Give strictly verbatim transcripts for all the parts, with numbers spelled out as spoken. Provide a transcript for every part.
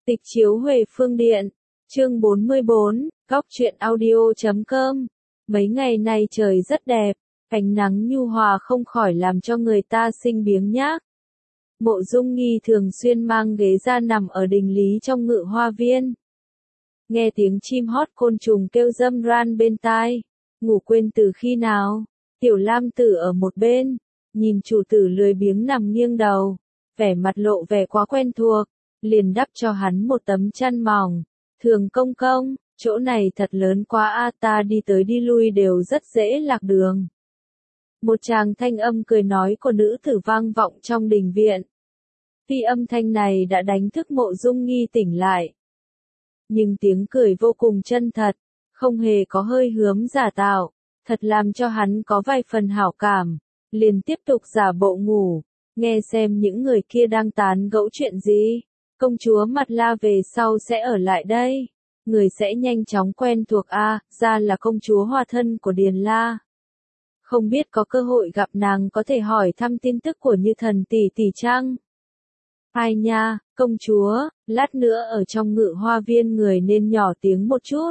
Tịch chiếu Huệ Phương Điện, chương bốn mươi bốn, góc truyện audio chấm com. Mấy ngày nay trời rất đẹp, ánh nắng nhu hòa không khỏi làm cho người ta sinh biếng nhác. Mộ Dung Nghi thường xuyên mang ghế ra nằm ở đình lý trong Ngự Hoa Viên. Nghe tiếng chim hót côn trùng kêu râm ran bên tai. Ngủ quên từ khi nào? Tiểu Lam Tử ở một bên, nhìn chủ tử lười biếng nằm nghiêng đầu, vẻ mặt lộ vẻ quá quen thuộc, liền đắp cho hắn một tấm chăn mỏng. Thường công công, chỗ này thật lớn quá a, ta đi tới đi lui đều rất dễ lạc đường. Một tràng thanh âm cười nói của nữ tử vang vọng trong đình viện. Tuy âm thanh này đã đánh thức Mộ Dung Nghi tỉnh lại, nhưng tiếng cười vô cùng chân thật, không hề có hơi hướm giả tạo, thật làm cho hắn có vài phần hảo cảm, liền tiếp tục giả bộ ngủ, nghe xem những người kia đang tán gẫu chuyện gì. Công chúa Mặt La về sau sẽ ở lại đây, người sẽ nhanh chóng quen thuộc a, ra là công chúa hòa thân của Điền La. Không biết có cơ hội gặp nàng có thể hỏi thăm tin tức của Như Thần tỷ tỷ chăng? Ai nha, công chúa, lát nữa ở trong Ngự Hoa Viên người nên nhỏ tiếng một chút.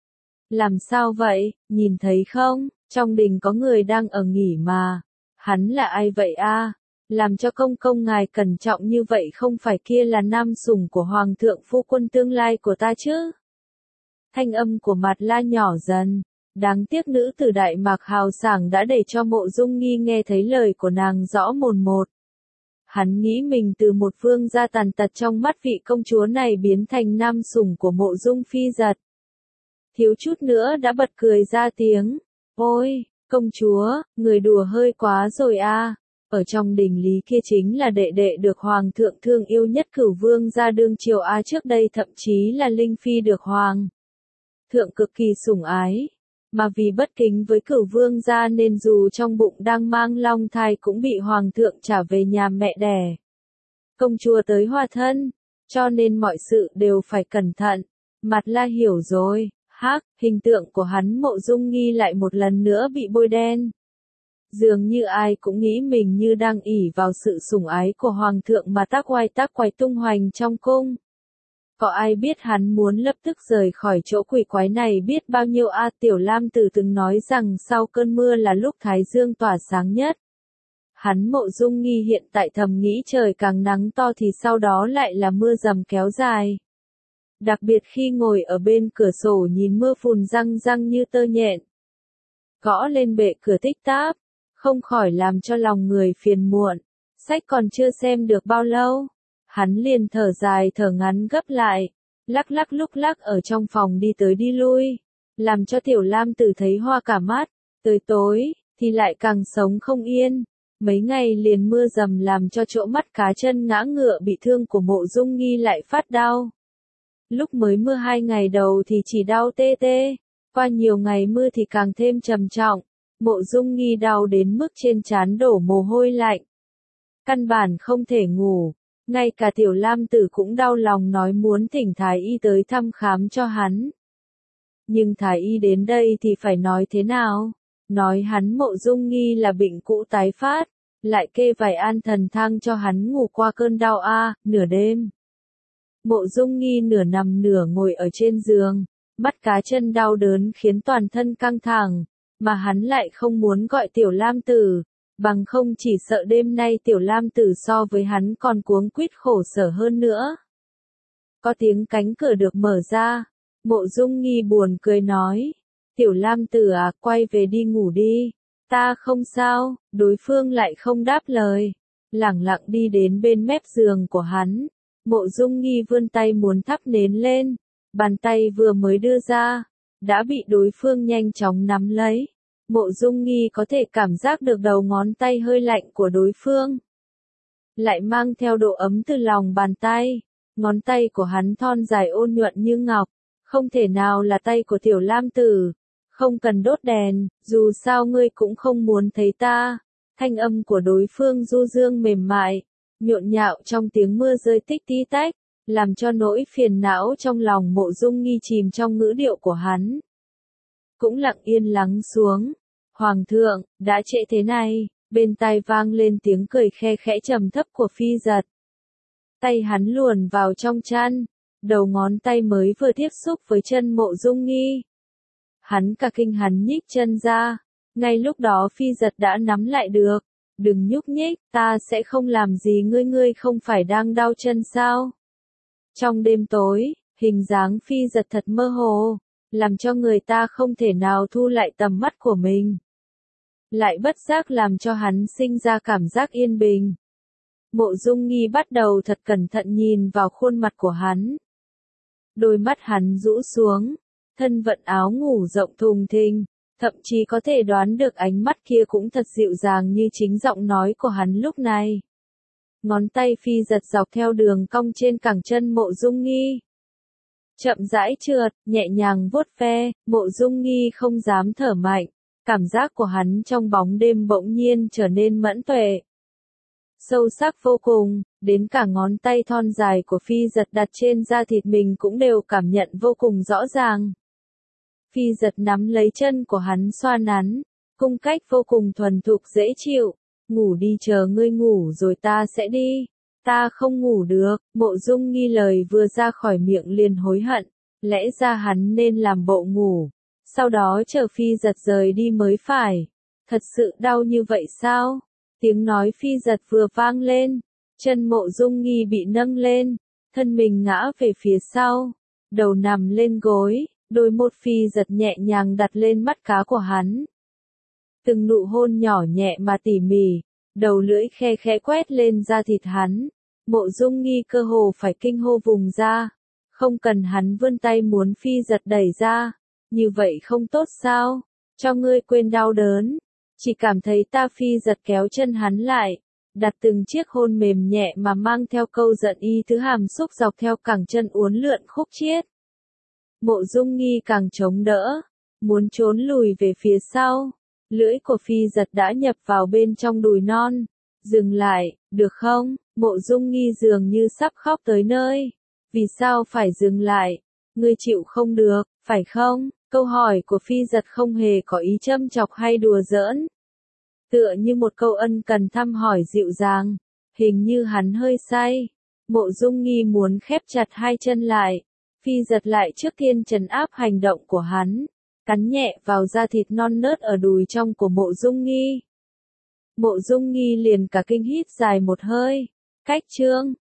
Làm sao vậy, nhìn thấy không, trong đình có người đang ở nghỉ mà. Hắn là ai vậy a? Làm cho công công ngài cẩn trọng như vậy không phải kia là nam sủng của hoàng thượng phu quân tương lai của ta chứ? Thanh âm của Mặt La nhỏ dần, đáng tiếc nữ tử Đại Mạc hào sảng đã để cho Mộ Dung Nghi nghe thấy lời của nàng rõ mồn một. Hắn nghĩ mình từ một vương gia tàn tật trong mắt vị công chúa này biến thành nam sủng của Mộ Dung Phi Giật. Thiếu chút nữa đã bật cười ra tiếng, ôi, công chúa, người đùa hơi quá rồi a. Ở trong đình lý kia chính là đệ đệ được hoàng thượng thương yêu nhất Cửu Vương gia đương triều a, trước đây thậm chí là Linh Phi được hoàng thượng cực kỳ sủng ái, mà vì bất kính với Cửu Vương gia nên dù trong bụng đang mang long thai cũng bị hoàng thượng trả về nhà mẹ đẻ. Công chúa tới hòa thân, cho nên mọi sự đều phải cẩn thận. Mặt La hiểu rồi, hắc, hình tượng của hắn Mộ Dung Nghi lại một lần nữa bị bôi đen. Dường như ai cũng nghĩ mình như đang ỷ vào sự sủng ái của hoàng thượng mà tác oai tác quái tung hoành trong cung. Có ai biết hắn muốn lập tức rời khỏi chỗ quỷ quái này biết bao nhiêu a. Tiểu Lam Tử từng nói rằng sau cơn mưa là lúc thái dương tỏa sáng nhất. Hắn Mộ Dung Nghi hiện tại thầm nghĩ trời càng nắng to thì sau đó lại là mưa dầm kéo dài. Đặc biệt khi ngồi ở bên cửa sổ nhìn mưa phùn răng răng như tơ nhện, gõ lên bệ cửa tích táp, không khỏi làm cho lòng người phiền muộn. Sách còn chưa xem được bao lâu, hắn liền thở dài thở ngắn gấp lại, lắc lắc lúc lắc ở trong phòng đi tới đi lui, làm cho Tiểu Lam Tử thấy hoa cả mắt. Tới tối thì lại càng sống không yên, mấy ngày liền mưa dầm làm cho chỗ mắt cá chân ngã ngựa bị thương của Mộ Dung Nghi lại phát đau. Lúc mới mưa hai ngày đầu thì chỉ đau tê tê, qua nhiều ngày mưa thì càng thêm trầm trọng. Mộ Dung Nghi đau đến mức trên trán đổ mồ hôi lạnh, căn bản không thể ngủ. Ngay cả Tiểu Lam Tử cũng đau lòng nói muốn thỉnh Thái Y tới thăm khám cho hắn. Nhưng Thái Y đến đây thì phải nói thế nào? Nói hắn Mộ Dung Nghi là bệnh cũ tái phát, lại kê vài an thần thang cho hắn ngủ qua cơn đau a. Nửa đêm, Mộ Dung Nghi nửa nằm nửa ngồi ở trên giường, mắt cá chân đau đớn khiến toàn thân căng thẳng, mà hắn lại không muốn gọi Tiểu Lam Tử, bằng không chỉ sợ đêm nay Tiểu Lam Tử so với hắn còn cuống quýt khổ sở hơn nữa. Có tiếng cánh cửa được mở ra, Mộ Dung Nghi buồn cười nói, Tiểu Lam Tử à, quay về đi ngủ đi, ta không sao. Đối phương lại không đáp lời, lẳng lặng đi đến bên mép giường của hắn. Mộ Dung Nghi vươn tay muốn thắp nến lên, bàn tay vừa mới đưa ra, đã bị đối phương nhanh chóng nắm lấy. Mộ Dung Nghi có thể cảm giác được đầu ngón tay hơi lạnh của đối phương, lại mang theo độ ấm từ lòng bàn tay. Ngón tay của hắn thon dài ôn nhuận như ngọc, không thể nào là tay của Tiểu Lam Tử. Không cần đốt đèn, dù sao ngươi cũng không muốn thấy ta. Thanh âm của đối phương du dương mềm mại, nhộn nhạo trong tiếng mưa rơi tích tí tách, làm cho nỗi phiền não trong lòng Mộ Dung Nghi chìm trong ngữ điệu của hắn cũng lặng yên lắng xuống. Hoàng thượng, đã trễ thế này, bên tai vang lên tiếng cười khe khẽ trầm thấp của Phi Giật. Tay hắn luồn vào trong chăn, đầu ngón tay mới vừa tiếp xúc với chân Mộ Dung Nghi. Hắn cả kinh, hắn nhích chân ra, ngay lúc đó Phi Giật đã nắm lại được. Đừng nhúc nhích, ta sẽ không làm gì ngươi, ngươi không phải đang đau chân sao? Trong đêm tối, hình dáng Phi Giật thật mơ hồ, làm cho người ta không thể nào thu lại tầm mắt của mình. Lại bất giác làm cho hắn sinh ra cảm giác yên bình. Mộ Dung Nghi bắt đầu thật cẩn thận nhìn vào khuôn mặt của hắn. Đôi mắt hắn rũ xuống, thân vận áo ngủ rộng thùng thình, thậm chí có thể đoán được ánh mắt kia cũng thật dịu dàng như chính giọng nói của hắn lúc này. Ngón tay Phi Giật dọc theo đường cong trên cẳng chân Mộ Dung Nghi. Chậm rãi trượt, nhẹ nhàng vuốt ve, Mộ Dung Nghi không dám thở mạnh, cảm giác của hắn trong bóng đêm bỗng nhiên trở nên mẫn tuệ. Sâu sắc vô cùng, đến cả ngón tay thon dài của Phi Giật đặt trên da thịt mình cũng đều cảm nhận vô cùng rõ ràng. Phi Giật nắm lấy chân của hắn xoa nắn, cung cách vô cùng thuần thục dễ chịu. Ngủ đi, chờ ngươi ngủ rồi ta sẽ đi. Ta không ngủ được. Mộ Dung Nghi lời vừa ra khỏi miệng liền hối hận, lẽ ra hắn nên làm bộ ngủ, sau đó chờ Phi Giật rời đi mới phải. Thật sự đau như vậy sao? Tiếng nói Phi Giật vừa vang lên, chân Mộ Dung Nghi bị nâng lên, thân mình ngã về phía sau, đầu nằm lên gối, đôi môi Phi Giật nhẹ nhàng đặt lên mắt cá của hắn. Từng nụ hôn nhỏ nhẹ mà tỉ mỉ, đầu lưỡi khe khẽ quét lên da thịt hắn. Mộ Dung Nghi cơ hồ phải kinh hô vùng ra, không cần hắn vươn tay muốn Phi Giật đẩy ra, như vậy không tốt sao? Cho ngươi quên đau đớn, chỉ cảm thấy ta. Phi Giật kéo chân hắn lại, đặt từng chiếc hôn mềm nhẹ mà mang theo câu giận y thứ hàm xúc dọc theo cẳng chân uốn lượn khúc chiết. Mộ Dung Nghi càng chống đỡ, muốn trốn lùi về phía sau. Lưỡi của Phi Giật đã nhập vào bên trong đùi non. Dừng lại, được không? Mộ Dung Nghi dường như sắp khóc tới nơi. Vì sao phải dừng lại? Ngươi chịu không được, phải không? Câu hỏi của Phi Giật không hề có ý châm chọc hay đùa giỡn. Tựa như một câu ân cần thăm hỏi dịu dàng. Hình như hắn hơi say. Mộ Dung Nghi muốn khép chặt hai chân lại. Phi Giật lại trước tiên trấn áp hành động của hắn, cắn nhẹ vào da thịt non nớt ở đùi trong của Mộ Dung Nghi. Mộ Dung Nghi liền cả kinh hít dài một hơi. Cách chương